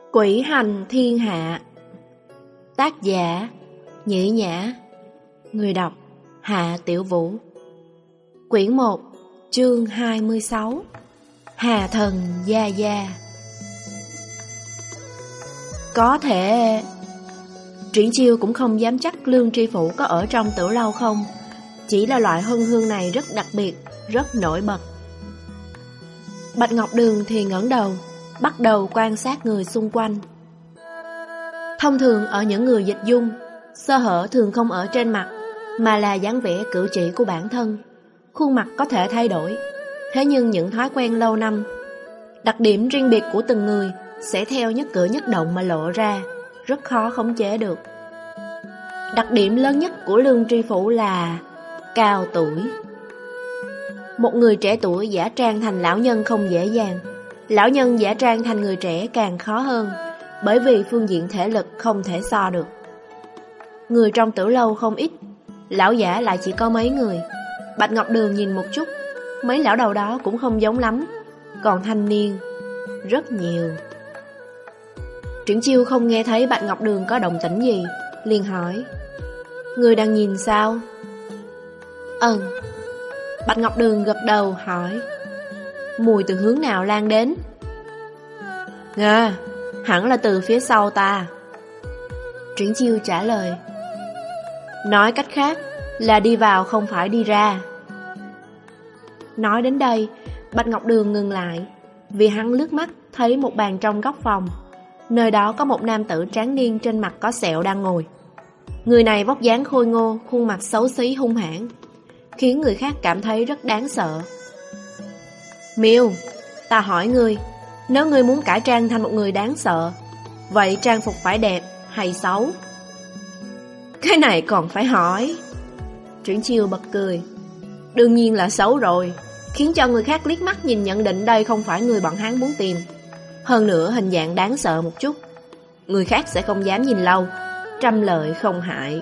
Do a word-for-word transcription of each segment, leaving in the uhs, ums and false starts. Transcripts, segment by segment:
Quỷ hành thiên hạ. Tác giả Nhĩ Nhã. Người đọc Hạ Tiểu Vũ. Quyển một, chương hai mươi sáu. Hà thần gia gia. Có thể Triển Chiêu cũng không dám chắc Lương Tri Phủ có ở trong Tử Lâu không. Chỉ là loại hân hương này rất đặc biệt, rất nổi bật. Bạch Ngọc Đường thì ngẩng đầu, bắt đầu quan sát người xung quanh. Thông thường ở những người dịch dung, sơ hở thường không ở trên mặt, mà là dáng vẻ cử chỉ của bản thân. Khuôn mặt có thể thay đổi, thế nhưng những thói quen lâu năm, đặc điểm riêng biệt của từng người sẽ theo nhất cử nhất động mà lộ ra, rất khó khống chế được. Đặc điểm lớn nhất của Lương Tri Phủ là cao tuổi. Một người trẻ tuổi giả trang thành lão nhân không dễ dàng, lão nhân giả trang thành người trẻ càng khó hơn, bởi vì phương diện thể lực không thể so được. Người trong Tử Lâu không ít, lão giả lại chỉ có mấy người. Bạch Ngọc Đường nhìn một chút, mấy lão đầu đó cũng không giống lắm, còn thanh niên rất nhiều. Triển Chiêu không nghe thấy Bạch Ngọc Đường có động tĩnh gì, liền hỏi: người đang nhìn sao? Ừ. Bạch Ngọc Đường gật đầu hỏi: mùi từ hướng nào lan đến? À, hẳn là từ phía sau ta. Triển Chiêu trả lời. Nói cách khác là đi vào không phải đi ra. Nói đến đây, Bạch Ngọc Đường ngừng lại, vì hắn lướt mắt thấy một bàn trong góc phòng. Nơi đó có một nam tử tráng niên trên mặt có sẹo đang ngồi. Người này vóc dáng khôi ngô, khuôn mặt xấu xí hung hãn, khiến người khác cảm thấy rất đáng sợ. Miêu, ta hỏi ngươi, nếu ngươi muốn cải trang thành một người đáng sợ, vậy trang phục phải đẹp hay xấu? Cái này còn phải hỏi. Triển Chiêu bật cười. Đương nhiên là xấu rồi, khiến cho người khác liếc mắt nhìn nhận định đây không phải người bọn hắn muốn tìm. Hơn nữa hình dạng đáng sợ một chút, người khác sẽ không dám nhìn lâu, trăm lợi không hại.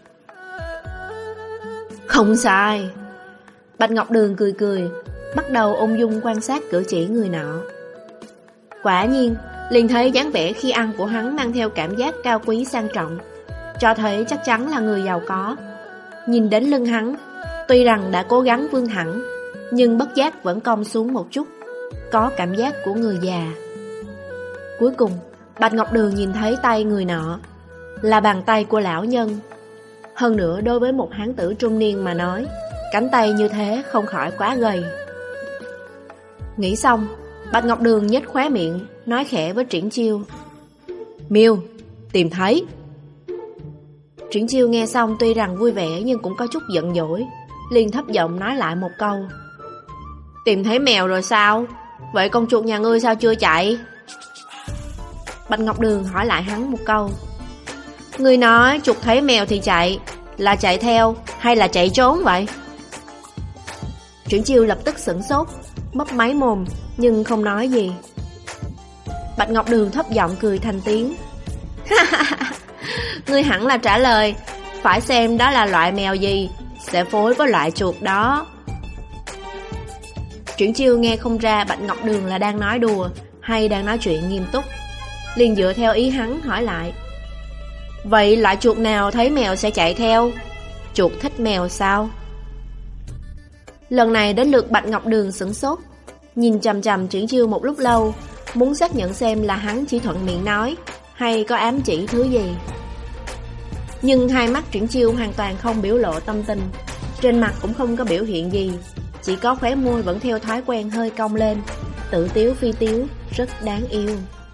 Không sai. Bạch Ngọc Đường cười cười, bắt đầu ung dung quan sát cử chỉ người nọ. Quả nhiên, liền thấy dáng vẻ khi ăn của hắn mang theo cảm giác cao quý sang trọng, cho thấy chắc chắn là người giàu có. Nhìn đến lưng hắn, tuy rằng đã cố gắng vươn thẳng, nhưng bất giác vẫn cong xuống một chút, có cảm giác của người già. Cuối cùng, Bạch Ngọc Đường nhìn thấy tay người nọ, là bàn tay của lão nhân. Hơn nữa đối với một hán tử trung niên mà nói, cánh tay như thế không khỏi quá gầy. Nghĩ xong, Bạch Ngọc Đường nhếch khóe miệng, nói khẽ với Triển Chiêu: Miêu, tìm thấy. Triển Chiêu nghe xong tuy rằng vui vẻ nhưng cũng có chút giận dỗi, liền thấp giọng nói lại một câu: tìm thấy mèo rồi sao? Vậy con chuột nhà ngươi sao chưa chạy? Bạch Ngọc Đường hỏi lại hắn một câu: ngươi nói chuột thấy mèo thì chạy, là chạy theo hay là chạy trốn vậy? Triển Chiêu lập tức sửng sốt, mấp máy mồm nhưng không nói gì. Bạch Ngọc Đường thấp giọng cười thành tiếng: ngươi hẳn là trả lời phải xem đó là loại mèo gì sẽ phối với loại chuột đó. Triển Chiêu nghe không ra Bạch Ngọc Đường là đang nói đùa hay đang nói chuyện nghiêm túc, liền dựa theo ý hắn hỏi lại: vậy loại chuột nào thấy mèo sẽ chạy theo? Chuột thích mèo sao? Lần này đến lượt Bạch Ngọc Đường sửng sốt, nhìn chằm chằm Triển Chiêu một lúc lâu, muốn xác nhận xem là hắn chỉ thuận miệng nói hay có ám chỉ thứ gì. Nhưng hai mắt Triển Chiêu hoàn toàn không biểu lộ tâm tình, trên mặt cũng không có biểu hiện gì, chỉ có khóe môi vẫn theo thói quen hơi cong lên, tự tiếu phi tiếu, rất đáng yêu.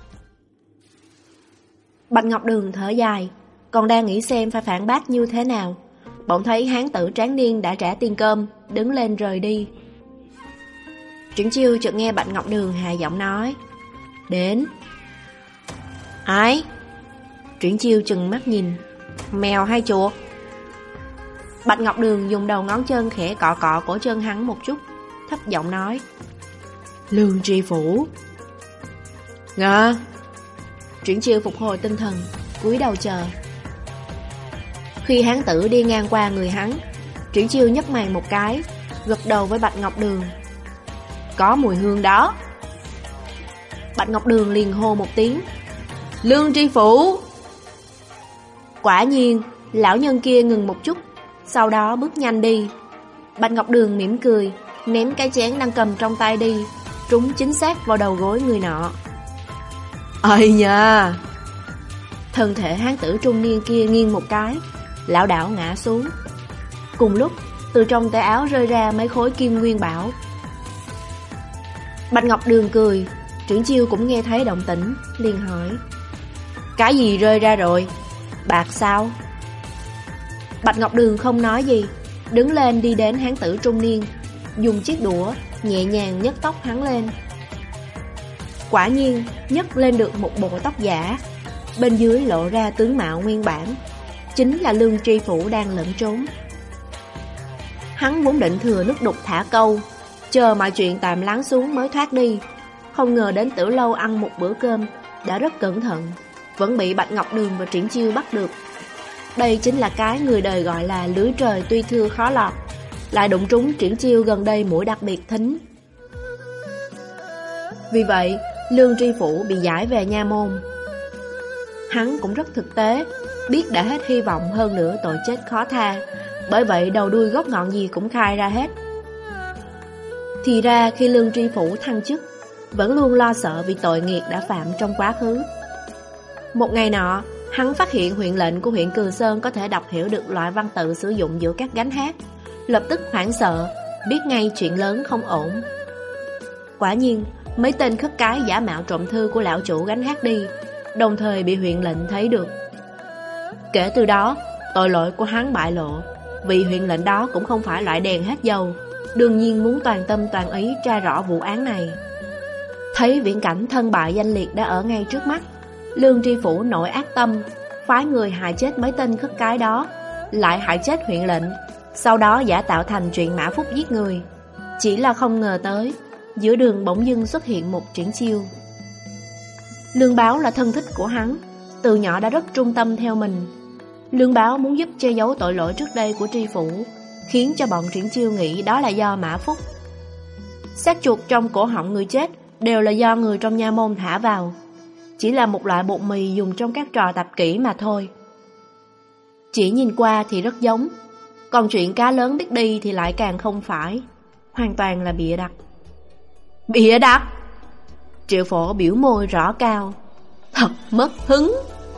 Bạch Ngọc Đường thở dài, còn đang nghĩ xem phải phản bác như thế nào, bỗng thấy hán tử tráng niên đã trả tiền cơm, đứng lên rời đi. Triển Chiêu chợt nghe Bạch Ngọc Đường hạ giọng nói: đến. Ai? Triển Chiêu chừng mắt nhìn: mèo hay chuột? Bạch Ngọc Đường dùng đầu ngón chân khẽ cọ cọ cổ chân hắn một chút, thấp giọng nói: Lương Tri Phủ. Ngờ. Triển Chiêu phục hồi tinh thần, cúi đầu chờ. Khi hán tử đi ngang qua người hắn, Triển Chiêu nhấc mày một cái, gật đầu với Bạch Ngọc Đường: có mùi hương đó. Bạch Ngọc Đường liền hô một tiếng: Lương tri phủ! Quả nhiên, lão nhân kia ngừng một chút, sau đó bước nhanh đi. Bạch Ngọc Đường mỉm cười, ném cái chén đang cầm trong tay đi, trúng chính xác vào đầu gối người nọ. Ây nha! Thân thể hán tử trung niên kia nghiêng một cái, lão đảo ngã xuống. Cùng lúc, từ trong tay áo rơi ra mấy khối kim nguyên bảo. Bạch Ngọc Đường cười, Triển Chiêu cũng nghe thấy động tĩnh, liền hỏi: Cái gì rơi ra rồi? Bạc sao? Bạch Ngọc Đường không nói gì, đứng lên đi đến hán tử trung niên, dùng chiếc đũa nhẹ nhàng nhấc tóc hắn lên. Quả nhiên nhấc lên được một bộ tóc giả, bên dưới lộ ra tướng mạo nguyên bản, chính là Lương tri phủ đang lẫn trốn. Hắn vốn định thừa nước đục thả câu, chờ mọi chuyện tạm lắng xuống mới thoát đi, không ngờ đến Tử Lâu ăn một bữa cơm đã rất cẩn thận, vẫn bị Bạch Ngọc Đường và Triển Chiêu bắt được. Đây chính là cái người đời gọi là lưới trời tuy thưa khó lọt, lại đụng trúng Triển Chiêu gần đây mũi đặc biệt thính. Vì vậy, Lương tri phủ bị giải về nha môn. Hắn cũng rất thực tế, biết đã hết hy vọng, hơn nữa tội chết khó tha, bởi vậy đầu đuôi gốc ngọn gì cũng khai ra hết. Thì ra khi Lương tri phủ thăng chức, vẫn luôn lo sợ vì tội nghiệp đã phạm trong quá khứ. Một ngày nọ, hắn phát hiện huyện lệnh của huyện Cừ Sơn có thể đọc hiểu được loại văn tự sử dụng giữa các gánh hát, lập tức hoảng sợ, biết ngay chuyện lớn không ổn. Quả nhiên, mấy tên khất cái giả mạo trộm thư của lão chủ gánh hát đi, đồng thời bị huyện lệnh thấy được. Kể từ đó, tội lỗi của hắn bại lộ, vì huyện lệnh đó cũng không phải loại đèn hết dầu, đương nhiên muốn toàn tâm toàn ý tra rõ vụ án này. Thấy viễn cảnh thân bại danh liệt đã ở ngay trước mắt, Lương tri phủ nổi ác tâm, phái người hại chết mấy tên khất cái đó, lại hại chết huyện lệnh, sau đó giả tạo thành chuyện Mã Phúc giết người. Chỉ là không ngờ tới, giữa đường bỗng dưng xuất hiện một Triển Chiêu. Lương Báo là thân thích của hắn, từ nhỏ đã rất trung tâm theo mình. Lương Báo muốn giúp che giấu tội lỗi trước đây của tri phủ, khiến cho bọn Triển Chiêu nghĩ đó là do Mã Phúc. Xác chuột trong cổ họng người chết đều là do người trong nha môn thả vào, chỉ là một loại bột mì dùng trong các trò tập kỹ mà thôi. Chỉ nhìn qua thì rất giống, còn chuyện cá lớn biết đi thì lại càng không phải, hoàn toàn là bịa đặt. Bịa đặt? Triệu Phổ biểu môi rõ cao, thật mất hứng.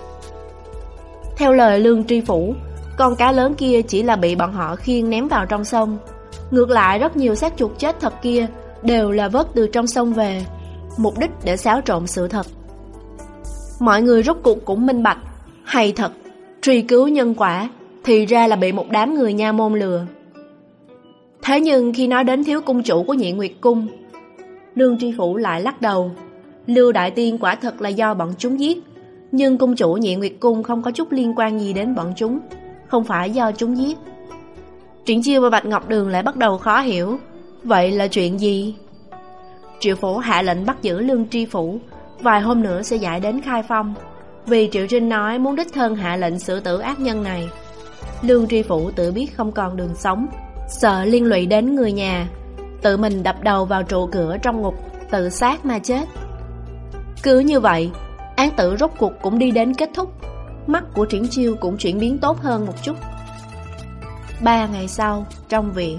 Theo lời Lương tri phủ, con cá lớn kia chỉ là bị bọn họ khiêng ném vào trong sông. Ngược lại rất nhiều xác chuột chết thật kia đều là vớt từ trong sông về, mục đích để xáo trộn sự thật. Mọi người rốt cuộc cũng minh bạch, hay thật, truy cứu nhân quả, thì ra là bị một đám người nha môn lừa. Thế nhưng khi nói đến thiếu cung chủ của Nhị Nguyệt Cung, Lương tri phủ lại lắc đầu. Lưu Đại Tiên quả thật là do bọn chúng giết, nhưng cung chủ Nhị Nguyệt Cung không có chút liên quan gì đến bọn chúng, không phải do chúng giết. Triển Chiêu và Bạch Ngọc Đường lại bắt đầu khó hiểu, vậy là chuyện gì? Triệu Phổ hạ lệnh bắt giữ Lương tri phủ, vài hôm nữa sẽ giải đến Khai Phong, vì Triệu Trinh nói muốn đích thân hạ lệnh xử tử ác nhân này. Lương tri phủ tự biết không còn đường sống, sợ liên lụy đến người nhà, tự mình đập đầu vào trụ cửa trong ngục, tự sát mà chết. Cứ như vậy, án tử rốt cuộc cũng đi đến kết thúc. Mắt của Triển Chiêu cũng chuyển biến tốt hơn một chút. Ba ngày sau, trong viện.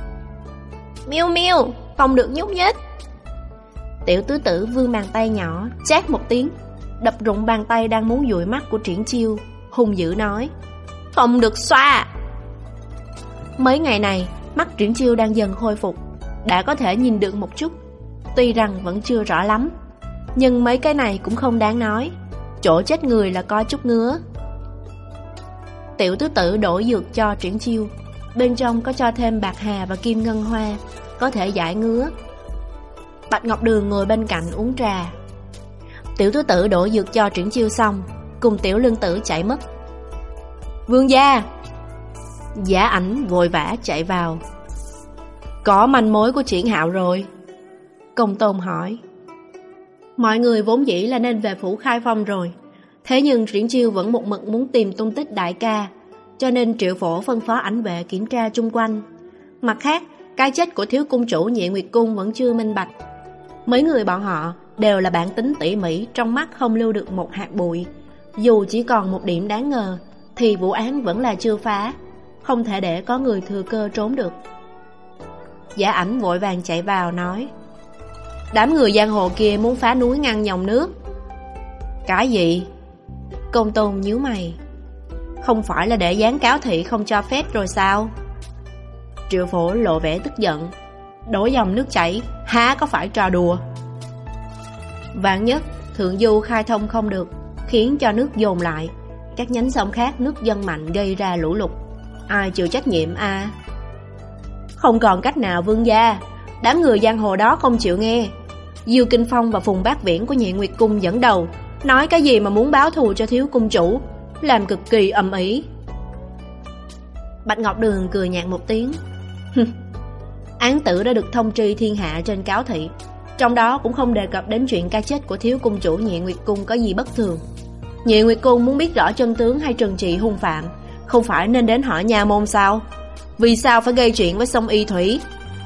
Miu Miu, không được nhúc nhích. Tiểu tứ tử vươn bàn tay nhỏ, chát một tiếng, đập rụng bàn tay đang muốn dụi mắt của Triển Chiêu, hung dữ nói: không được xoa. Mấy ngày này, mắt Triển Chiêu đang dần khôi phục, đã có thể nhìn được một chút, tuy rằng vẫn chưa rõ lắm, nhưng mấy cái này cũng không đáng nói, chỗ chết người là có chút ngứa. Tiểu tứ tử đổ dược cho Triển Chiêu, bên trong có cho thêm bạc hà và kim ngân hoa, có thể giải ngứa. Bạch Ngọc Đường ngồi bên cạnh uống trà. Tiểu tứ tử đổ dược cho Triển Chiêu xong, cùng tiểu lương tử chạy mất. Vương gia! Giả Ảnh vội vã chạy vào. Có manh mối của Triển Hạo rồi? Công Tôn hỏi. Mọi người vốn dĩ là nên về phủ Khai Phong rồi, thế nhưng Triển Chiêu vẫn một mực muốn tìm tung tích đại ca, cho nên Triệu Phổ phân phó ảnh vệ kiểm tra chung quanh. Mặt khác, cái chết của thiếu cung chủ Nhị Nguyệt Cung vẫn chưa minh bạch. Mấy người bọn họ đều là bản tính tỉ mỉ, trong mắt không lưu được một hạt bụi. Dù chỉ còn một điểm đáng ngờ thì vụ án vẫn là chưa phá, không thể để có người thừa cơ trốn được. Giả Ảnh vội vàng chạy vào nói: đám người giang hồ kia muốn phá núi ngăn dòng nước. Cái gì? Công Tôn nhíu mày. Không phải là để dán cáo thị không cho phép rồi sao? Triệu Phổ lộ vẻ tức giận. Đổ dòng nước chảy há có phải trò đùa? Vạn nhất thượng du khai thông không được, khiến cho nước dồn lại, các nhánh sông khác nước dâng mạnh gây ra lũ lụt, ai chịu trách nhiệm a? À? Không còn cách nào vương gia. Đám người giang hồ đó không chịu nghe. Diêu Kinh Phong và Phùng Bác Viễn của Nhị Nguyệt Cung dẫn đầu, nói cái gì mà muốn báo thù cho thiếu cung chủ, làm cực kỳ ầm ĩ. Bạch Ngọc Đường cười nhạt một tiếng. Án tử đã được thông tri thiên hạ trên cáo thị, trong đó cũng không đề cập đến chuyện cái chết của thiếu cung chủ Nhị Nguyệt Cung có gì bất thường. Nhị Nguyệt Cung muốn biết rõ chân tướng hay trừng trị hung phạm, không phải nên đến hỏi nha môn sao? Vì sao phải gây chuyện với sông Y Thủy?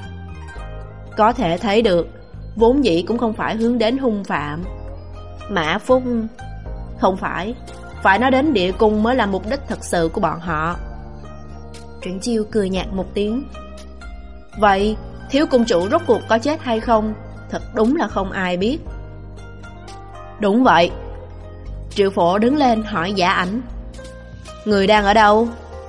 Có thể thấy được, vốn dĩ cũng không phải hướng đến hung phạm. Mã Phúc... Không phải, phải nói đến địa cung mới là mục đích thật sự của bọn họ. Triển Chiêu cười nhạt một tiếng. Vậy, thiếu cung chủ rốt cuộc có chết hay không? Thật đúng là không ai biết. Đúng vậy. Triệu Phổ đứng lên hỏi Giả Ảnh. Người đang ở đâu?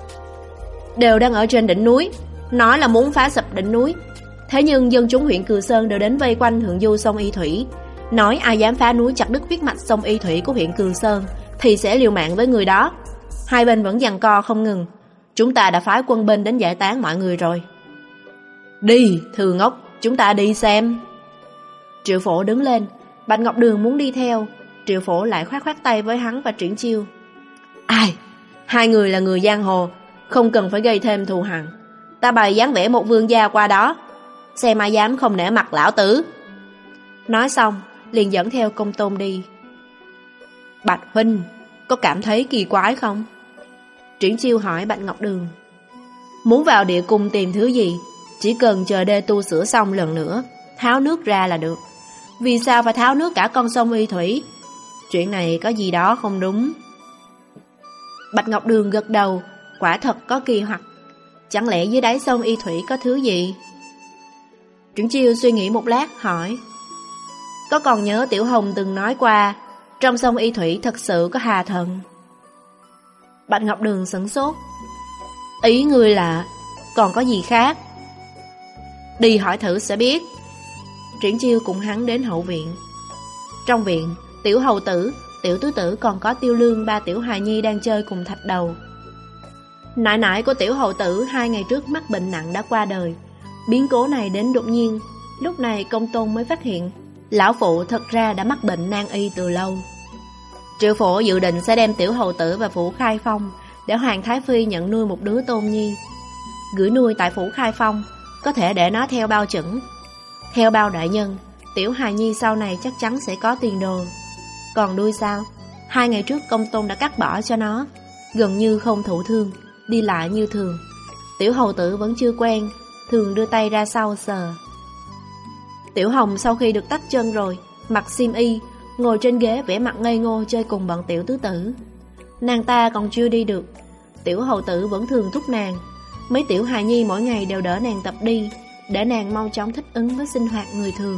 Đều đang ở trên đỉnh núi, nói là muốn phá sập đỉnh núi. Thế nhưng dân chúng huyện Cừ Sơn đều đến vây quanh thượng du sông Y Thủy, nói ai dám phá núi chặt đứt huyết mạch sông Y Thủy của huyện Cừ Sơn thì sẽ liều mạng với người đó. Hai bên vẫn giằng co không ngừng. Chúng ta đã phái quân binh đến giải tán mọi người rồi. Đi, thư ngốc, chúng ta đi xem. Triệu Phổ đứng lên. Bạch Ngọc Đường muốn đi theo, Triệu Phổ lại khoát khoát tay với hắn và Triển Chiêu. Ai? Hai người là người giang hồ, không cần phải gây thêm thù hằn. Ta bày dáng vẻ một vương gia qua đó, xem ai dám không nể mặt lão tử. Nói xong liền dẫn theo Công Tôn đi. Bạch huynh, có cảm thấy kỳ quái không? Triển Chiêu hỏi Bạch Ngọc Đường. Muốn vào địa cung tìm thứ gì, chỉ cần chờ đê tu sửa xong lần nữa, tháo nước ra là được. Vì sao phải tháo nước cả con sông Y Thủy? Chuyện này có gì đó không đúng. Bạch Ngọc Đường gật đầu, quả thật có kỳ hoặc. Chẳng lẽ dưới đáy sông Y Thủy có thứ gì? Triển Chiêu suy nghĩ một lát hỏi. Có còn nhớ Tiểu Hồng từng nói qua, trong sông Y Thủy thật sự có hà thần? Bạch Ngọc Đường sửng sốt. Ý ngươi là còn có gì khác? Đi hỏi thử sẽ biết. Triển Chiêu cùng hắn đến hậu viện. Trong viện, Tiểu Hầu Tử, Tiểu Tứ Tử còn có Tiêu Lương ba tiểu hài nhi đang chơi cùng Thạch Đầu. Nại nại của Tiểu Hầu Tử hai ngày trước mắc bệnh nặng đã qua đời. Biến cố này đến đột nhiên. Lúc này Công Tôn mới phát hiện lão phụ thật ra đã mắc bệnh nan y từ lâu. Triệu Phổ dự định sẽ đem Tiểu Hầu Tử và Phủ Khai Phong để Hoàng Thái Phi nhận nuôi một đứa tôn nhi, gửi nuôi tại Phủ Khai Phong, có thể để nó theo bao chuẩn. Theo bao đại nhân, tiểu hài nhi sau này chắc chắn sẽ có tiền đồ. Còn đuôi sao? Hai ngày trước Công Tôn đã cắt bỏ cho nó, gần như không thụ thương, đi lại như thường. Tiểu Hầu Tử vẫn chưa quen, thường đưa tay ra sau sờ. Tiểu Hồng sau khi được tách chân rồi, mặc xiêm y, ngồi trên ghế vẻ mặt ngây ngô chơi cùng bọn Tiểu Tứ Tử. Nàng ta còn chưa đi được, Tiểu Hầu Tử vẫn thường thúc nàng. Mấy tiểu hài nhi mỗi ngày đều đỡ nàng tập đi, để nàng mau chóng thích ứng với sinh hoạt người thường.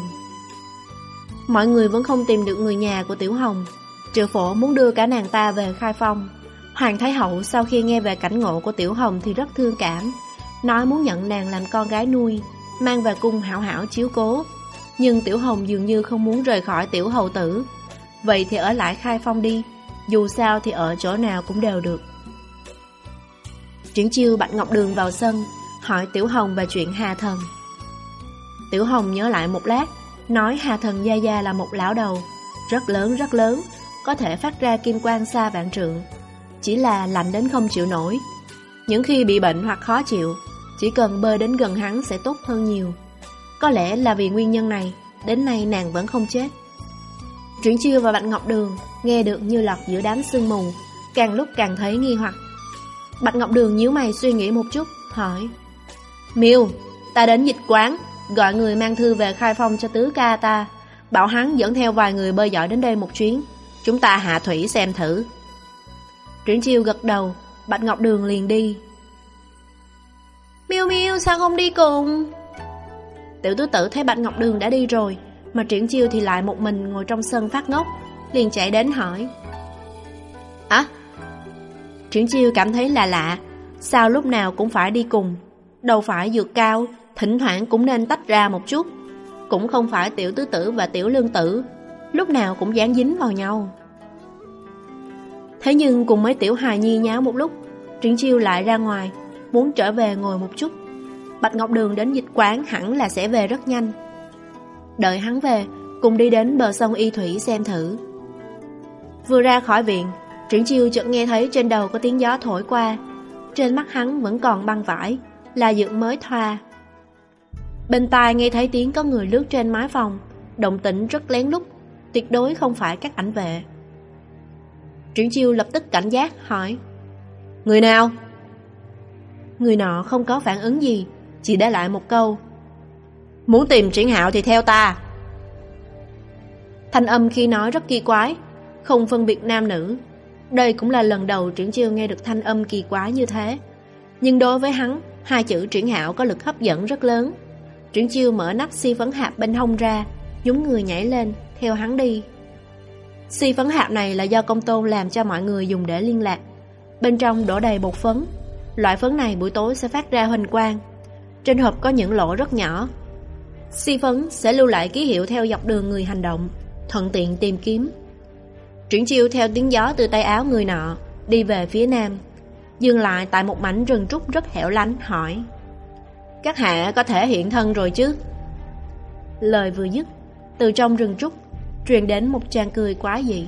Mọi người vẫn không tìm được người nhà của Tiểu Hồng. Triệu Phổ muốn đưa cả nàng ta về Khai Phong. Hoàng Thái Hậu sau khi nghe về cảnh ngộ của Tiểu Hồng thì rất thương cảm, nói muốn nhận nàng làm con gái nuôi, mang về cung hảo hảo chiếu cố. Nhưng Tiểu Hồng dường như không muốn rời khỏi Tiểu Hầu Tử. Vậy thì ở lại Khai Phong đi, dù sao thì ở chỗ nào cũng đều được. Triển Chiêu Bạch Ngọc Đường vào sân, hỏi Tiểu Hồng về chuyện Hà Thần. Tiểu Hồng nhớ lại một lát, nói Hà Thần gia gia là một lão đầu, rất lớn rất lớn, có thể phát ra kim quang xa vạn trượng, chỉ là lạnh đến không chịu nổi. Những khi bị bệnh hoặc khó chịu, chỉ cần bơi đến gần hắn sẽ tốt hơn nhiều. Có lẽ là vì nguyên nhân này, đến nay nàng vẫn không chết. Triển Chiêu và Bạch Ngọc Đường nghe được như lọt giữa đám sương mù, càng lúc càng thấy nghi hoặc. Bạch Ngọc Đường nhíu mày suy nghĩ một chút, hỏi. Miêu, ta đến dịch quán, gọi người mang thư về Khai Phong cho tứ ca ta, bảo hắn dẫn theo vài người bơi giỏi đến đây một chuyến. Chúng ta hạ thủy xem thử. Triển Chiêu gật đầu, Bạch Ngọc Đường liền đi. Miêu Miêu sao không đi cùng? Tiểu tứ tử thấy Bạch Ngọc Đường đã đi rồi, mà Triển Chiêu thì lại một mình ngồi trong sân phát ngốc, liền chạy đến hỏi. À? Triển Chiêu cảm thấy là lạ, sao lúc nào cũng phải đi cùng? Đâu phải dược cao, thỉnh thoảng cũng nên tách ra một chút. Cũng không phải tiểu tứ tử và tiểu lương tử lúc nào cũng dán dính vào nhau. Thế nhưng cùng mấy tiểu hài nhi nháo một lúc, Triển Chiêu lại ra ngoài, muốn trở về ngồi một chút. Bạch Ngọc Đường đến dịch quán hẳn là sẽ về rất nhanh. Đợi hắn về, cùng đi đến bờ sông Y Thủy xem thử. Vừa ra khỏi viện, Triển Chiêu chợt nghe thấy trên đầu có tiếng gió thổi qua. Trên mắt hắn vẫn còn băng vải, là dược mới thoa. Bên tai nghe thấy tiếng có người lướt trên mái phòng, động tĩnh rất lén lút, tuyệt đối không phải các ảnh vệ. Triển Chiêu lập tức cảnh giác hỏi: Người nào? Người nọ không có phản ứng gì, chỉ để lại một câu: Muốn tìm Triển Hạo thì theo ta. Thanh âm khi nói rất kỳ quái, không phân biệt nam nữ. Đây cũng là lần đầu Triển Chiêu nghe được thanh âm kỳ quái như thế. Nhưng đối với hắn, hai chữ Triển Hạo có lực hấp dẫn rất lớn. Triển Chiêu mở nắp xi phấn hạp bên hông ra, nhún người nhảy lên, theo hắn đi. Xi phấn hạp này là do Công Tôn làm cho mọi người dùng để liên lạc. Bên trong đổ đầy bột phấn. Loại phấn này buổi tối sẽ phát ra huỳnh quang. Trên hộp có những lỗ rất nhỏ. Xi phấn sẽ lưu lại ký hiệu theo dọc đường người hành động, thuận tiện tìm kiếm. Triển Chiêu theo tiếng gió từ tay áo người nọ đi về phía nam, dừng lại tại một mảnh rừng trúc rất hẻo lánh, hỏi: Các hạ có thể hiện thân rồi chứ? Lời vừa dứt, từ trong rừng trúc truyền đến một tràng cười quái dị.